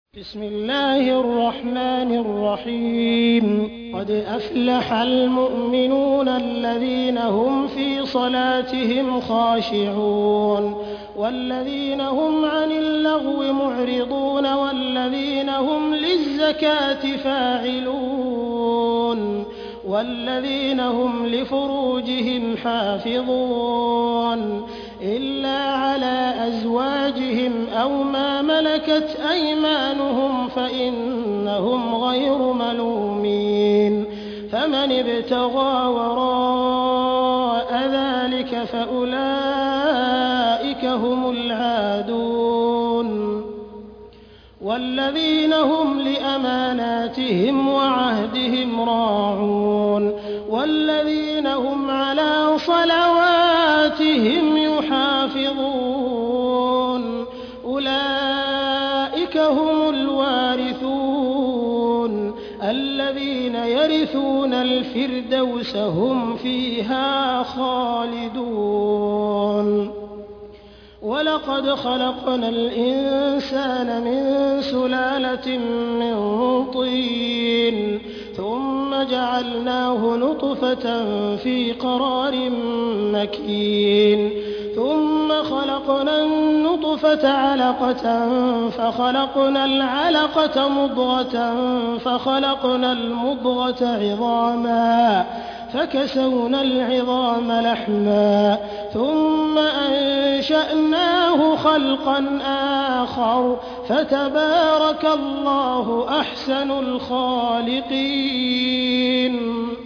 بسم الله الرحمن الرحيم قد أفلح المؤمنون الذين هم في صلاتهم خاشعون والذين هم عن اللغو معرضون والذين هم للزكاة فاعلون والذين هم لفروجهم حافظون إلا على أزواجهم أو ما ملكت أيمانهم فإنهم غير ملومين فمن ابتغى وراء ذلك فأولئك هم العادون والذين هم لأماناتهم وعهدهم راعون والذين هم على صلواتهم يحافظون أولئك هم الوارثون الذين يرثون الفردوس هم فيها خالدون ولقد خلقنا الإنسان من سلالة من طين ثم جعلناه نطفة في قرار مكين ثم خلقنا النطفة علقة فخلقنا العلقة مضغة فخلقنا المضغة عظاما فكسونا العظام لحما ثم أنشأناه خلقا آخر فتبارك الله أحسن الخالقين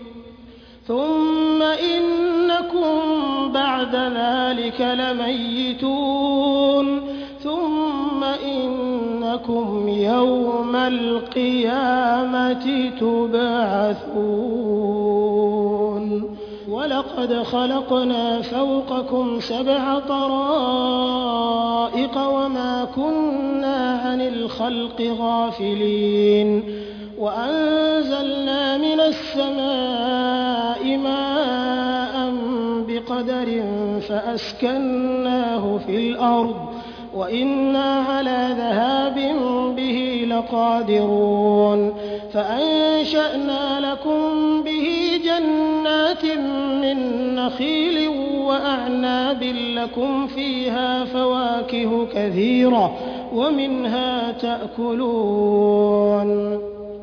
ثم إنكم بعد ذلك لميتون ثم إنكم يوم القيامة تبعثون ولقد خلقنا فوقكم 7 طرائق وما كنا عن الخلق غافلين وأنزلنا من السماء ماء بقدر فأسكناه في الأرض وإنا على ذهاب به لقادرون فأنشأنا لكم به جنات من نخيل وأعناب لكم فيها فواكه كثيرة ومنها تأكلون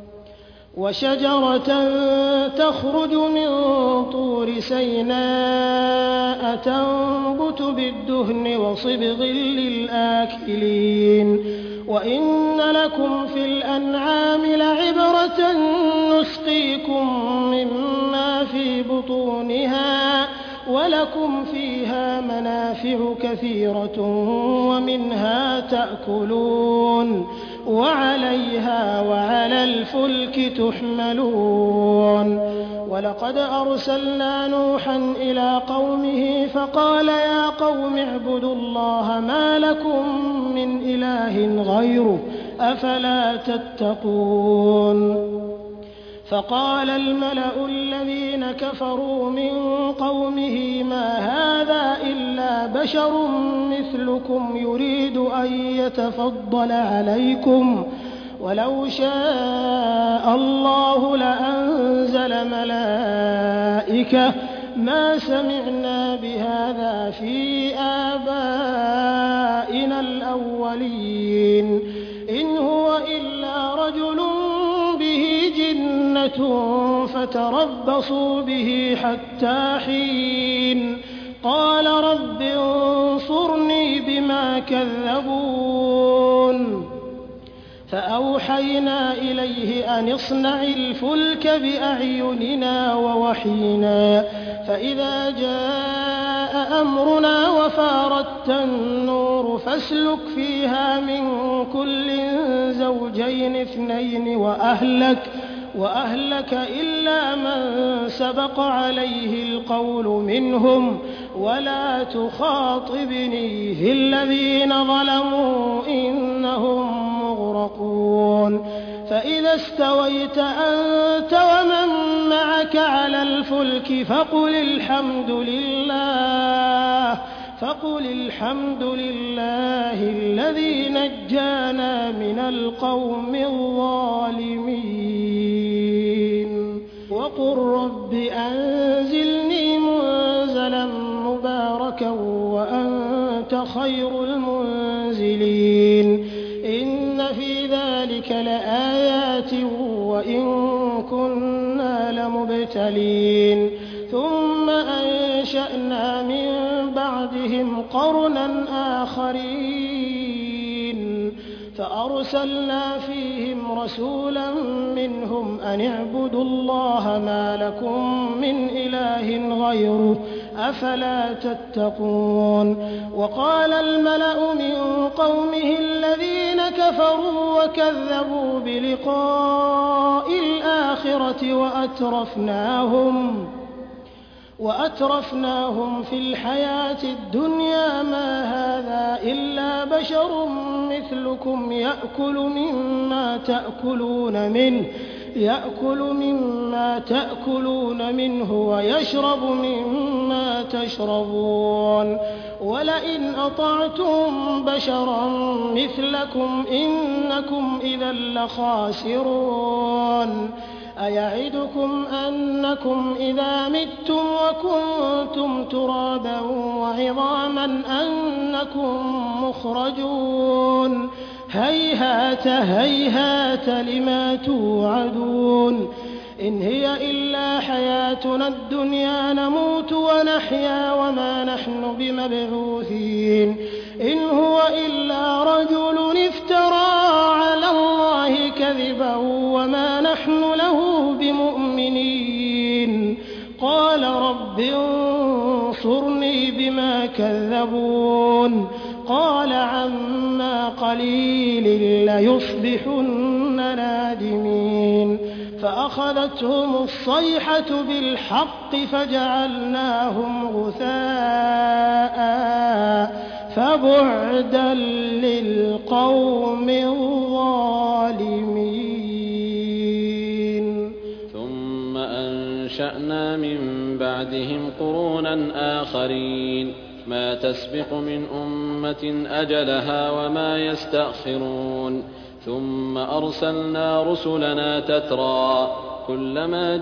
وشجرة تخرج من طور سيناء تنبت بالدهن وصبغ للآكلين وإن لكم في الأنعام لعبرة نسقيكم مما في بطونها ولكم فيها منافع كثيرة ومنها تأكلون وعليها وعلى الفلك تحملون ولقد أرسلنا نوحا إلى قومه فقال يا قوم اعبدوا الله ما لكم من إله غيره أفلا تتقون فقال الملأ الذين كفروا من قومه ما هذا إلا بشر مثلكم يريد أن يتفضل عليكم ولو شاء الله لأنزل ملائكة ما سمعنا بهذا في آبائنا الأولين إن هو إلا رجل فتربصوا به حتى حين قال رب انصرني بما كذبون فأوحينا إليه أن اصنع الفلك بأعيننا ووحينا فإذا جاء أمرنا وفاردت النور فاسلك فيها من كل زوجين 2 وأهلك إلا من سبق عليه القول منهم ولا تخاطبني في الذين ظلموا إنهم مغرقون فإذا استويت أنت ومن معك على الفلك فقل الحمد لله فقل الحمد لله الذي نجانا من القوم الظالمين وقل رب أنزلني منزلا مباركا وأنت خير المنزلين إن في ذلك لآيات وإن كنا لمبتلين ثم أنشأنا من بعدهم قرنا آخرين فأرسلنا فيهم رسولا منهم أن اعبدوا الله ما لكم من إله غيره أفلا تتقون وقال الملأ من قومه الذين كفروا وكذبوا بلقاء الآخرة وأترفناهم في الحياة الدنيا ما هذا إلا بشر مثلكم يأكل مما تأكلون منه ويشرب مما تشربون ولئن أطعتم بشرا مثلكم إنكم إذا لخاسرون أيعدكم أنكم إذا متم وكنتم ترابا وعظاما أنكم مخرجون هيهات هيهات لما توعدون إن هي إلا حياتنا الدنيا نموت ونحيا وما نحن بمبعوثين إن هو إلا رجل افترى على الله كذبا وما نحن له بمؤمنين قال رب انصرني بما كذبون قال عما قليل ليصبحن نادمين فأخذتهم الصيحة بالحق فجعلناهم غثاء فبعدا للقوم الظالمين ثم أنشأنا من بعدهم قرونا آخرين ما تسبق من أمة أجلها وما يستأخرون ثم أرسلنا رسلنا تترى كلما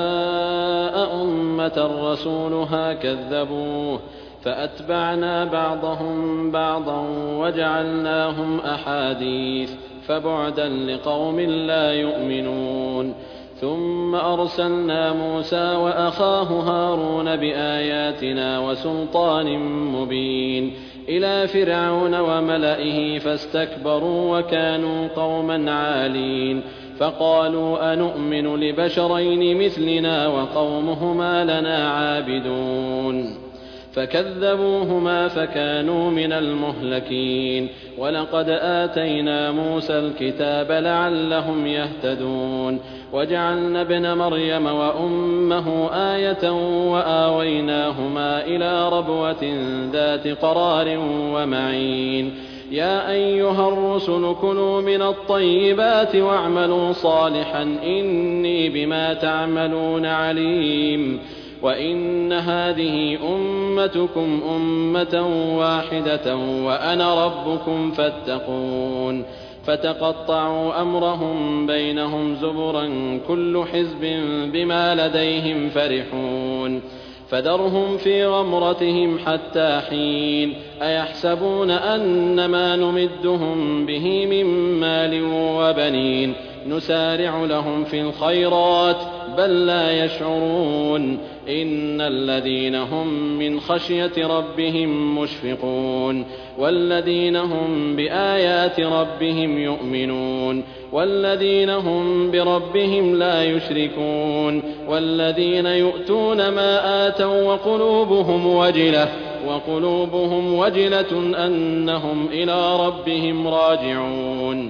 جاء أمة رسولها كذبوه فأتبعنا بعضهم بعضا وجعلناهم أحاديث فبعدا لقوم لا يؤمنون ثم أرسلنا موسى وأخاه هارون بآياتنا وسلطان مبين إلى فرعون وملئه فاستكبروا وكانوا قوما عالين فقالوا أنؤمن لبشرين مثلنا وقومهما لنا عابدون فكذبوهما فكانوا من المهلكين ولقد آتينا موسى الكتاب لعلهم يهتدون وجعلنا ابن مريم وأمه آية وآويناهما إلى ربوة ذات قرار ومعين يا أيها الرسل كلوا من الطيبات واعملوا صالحا إني بما تعملون عليم وإن هذه أمتكم أمة واحدة وأنا ربكم فاتقون فتقطعوا أمرهم بينهم زبرا كل حزب بما لديهم فرحون فذرهم في غمرتهم حتى حين أيحسبون أن ما نمدهم به من مال وبنين نسارع لهم في الخيرات بل لا يشعرون إن الذين هم من خشية ربهم مشفقون والذين هم بآيات ربهم يؤمنون والذين هم بربهم لا يشركون والذين يؤتون ما آتوا وقلوبهم وجلة أنهم إلى ربهم راجعون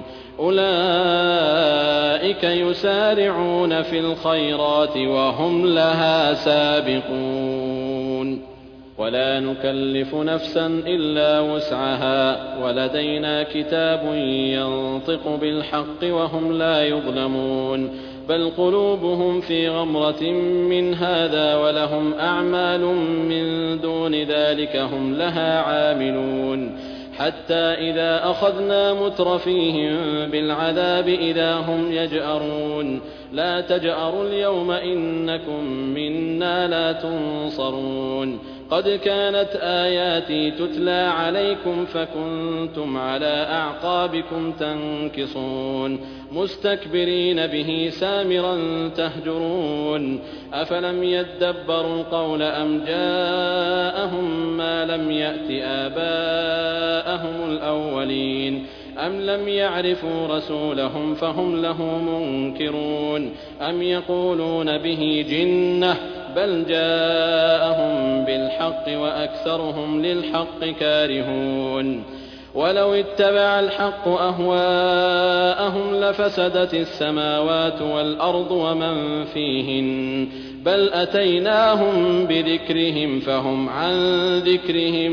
أولئك يسارعون في الخيرات وهم لها سابقون ولا نكلف نفسا إلا وسعها ولدينا كتاب ينطق بالحق وهم لا يظلمون بل قلوبهم في غمرة من هذا ولهم أعمال من دون ذلك هم لها عاملون حتى إذا أخذنا مترفيهم بالعذاب إذا هم يجأرون لا تجأروا اليوم إنكم منا لا تنصرون قد كانت آياتي تتلى عليكم فكنتم على أعقابكم تنكصون مستكبرين به سامرا تهجرون أفلم يدبروا القول أم جاءهم ما لم يأت آباءهم الأولين أم لم يعرفوا رسولهم فهم له منكرون أم يقولون به جنة بل جاءهم بالحق وأكثرهم للحق كارهون ولو اتبع الحق أهواءهم لفسدت السماوات والأرض ومن فيهن بل أتيناهم بذكرهم فهم عن ذكرهم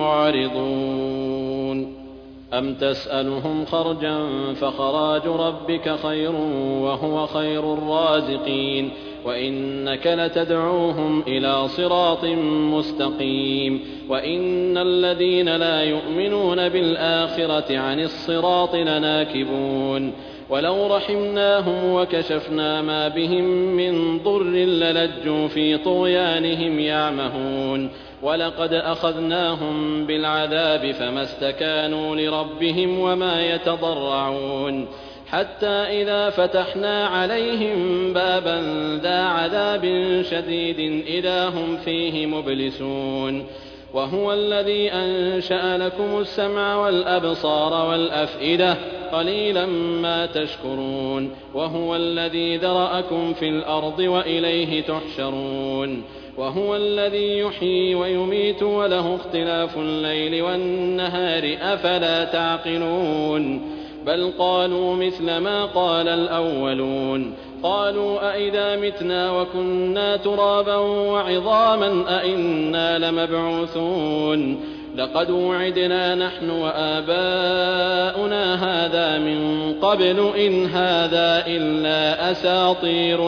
معرضون أم تسألهم خرجا فخراج ربك خير وهو خير الرازقين وإنك لتدعوهم إلى صراط مستقيم وإن الذين لا يؤمنون بالآخرة عن الصراط لناكبون ولو رحمناهم وكشفنا ما بهم من ضر للجوا في طغيانهم يعمهون ولقد أخذناهم بالعذاب فما استكانوا لربهم وما يتضرعون حتى إذا فتحنا عليهم بابا ذا عذاب شديد إذا هم فيه مبلسون وهو الذي أنشأ لكم السمع والأبصار والأفئدة قليلا ما تشكرون وهو الذي ذرأكم في الأرض وإليه تحشرون وهو الذي يحيي ويميت وله اختلاف الليل والنهار أفلا تعقلون بل قالوا مثل ما قال الأولون قالوا أئذا متنا وكنا ترابا وعظاما أئنا لمبعوثون لقد وعدنا نحن وآباؤنا هذا من قبل إن هذا إلا أساطير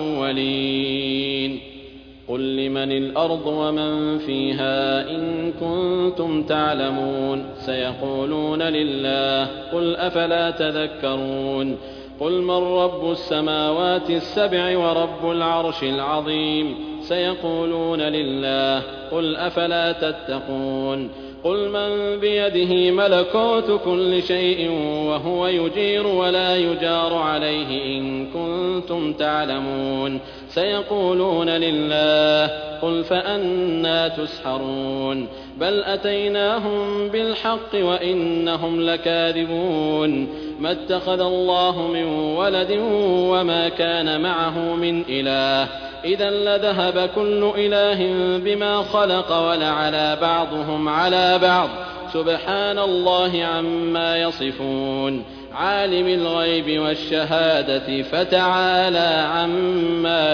الأولين قل لمن الأرض ومن فيها إن كنتم تعلمون سيقولون لله قل أفلا تذكرون قل من رب السماوات السبع ورب العرش العظيم سيقولون لله قل أفلا تتقون قل من بيده ملكوت كل شيء وهو يجير ولا يجار عليه إن كنتم تعلمون سيقولون لله قل فأنى تسحرون بل أتيناهم بالحق وإنهم لكاذبون ما اتخذ الله من ولد وما كان معه من إله إذا لذهب كل إله بما خلق ولعلى بعضهم على بعض سبحان الله عما يصفون عالم الغيب والشهادة فتعالى عما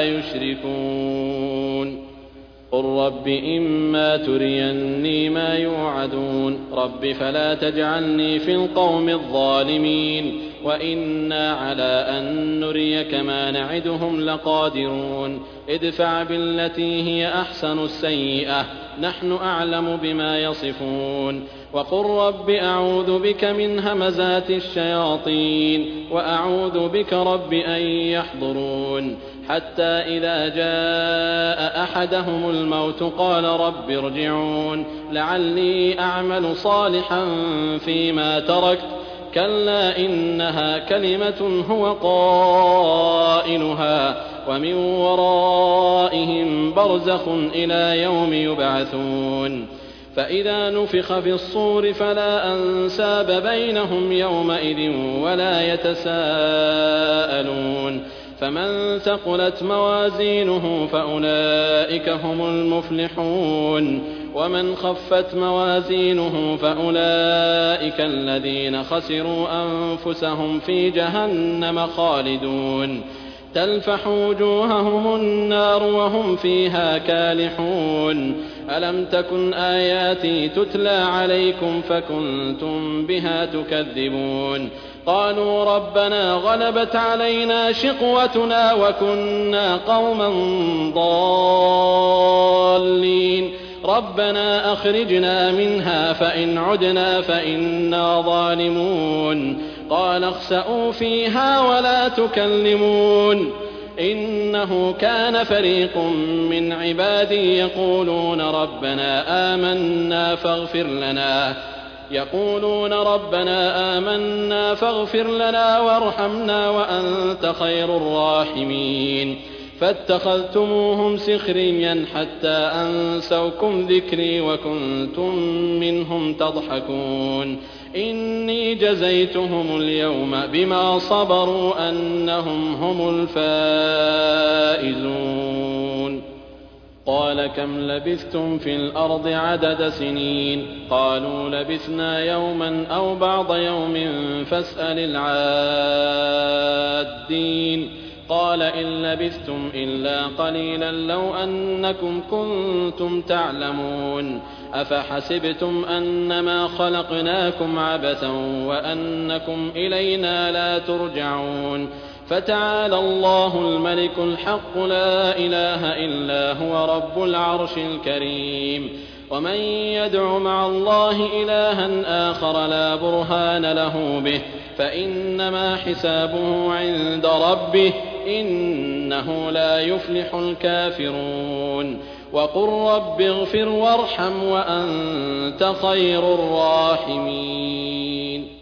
يشركون قل رب إما تريني ما يوعدون رب فلا تجعلني في القوم الظالمين وإنا على أن نريك ما نعدهم لقادرون ادفع بالتي هي أحسن السيئة نحن أعلم بما يصفون وقل رب أعوذ بك من همزات الشياطين وأعوذ بك رب أن يحضرون حتى إذا جاء أحدهم الموت قال رب ارجعون لعلي أعمل صالحا فيما تركت كلا إنها كلمة هو قائلها ومن ورائهم برزخ إلى يوم يبعثون فإذا نفخ في الصور فلا أنساب بينهم يومئذ ولا يتساءلون فمن ثقلت موازينه فأولئك هم المفلحون ومن خفت موازينه فأولئك الذين خسروا أنفسهم في جهنم خالدون تلفح وجوههم النار وهم فيها كالحون ألم تكن آياتي تتلى عليكم فكنتم بها تكذبون قالوا ربنا غلبت علينا شقوتنا وكنا قوما ضالين ربنا أخرجنا منها فإن عدنا فإنا ظالمون قال اخسئوا فيها ولا تكلمون إنه كان فريق من عبادي يقولون ربنا آمنا فاغفر لنا وارحمنا وأنت خير الراحمين فاتخذتموهم سخريا حتى أنسوكم ذكري وكنتم منهم تضحكون إني جزيتهم اليوم بما صبروا أنهم هم الفائزون قال كم لبثتم في الأرض عدد سنين قالوا لبثنا يوما أو بعض يوم فاسأل العادين قال إن لبثتم إلا قليلا لو أنكم كنتم تعلمون أفحسبتم أنما خلقناكم عبثا وأنكم إلينا لا ترجعون فتعالى الله الملك الحق لا إله إلا هو رب العرش الكريم ومن يدع مع الله إلها آخر لا برهان له به فإنما حسابه عند ربه إنه لا يفلح الكافرون وقل رب اغفر وارحم وأنت خير الراحمين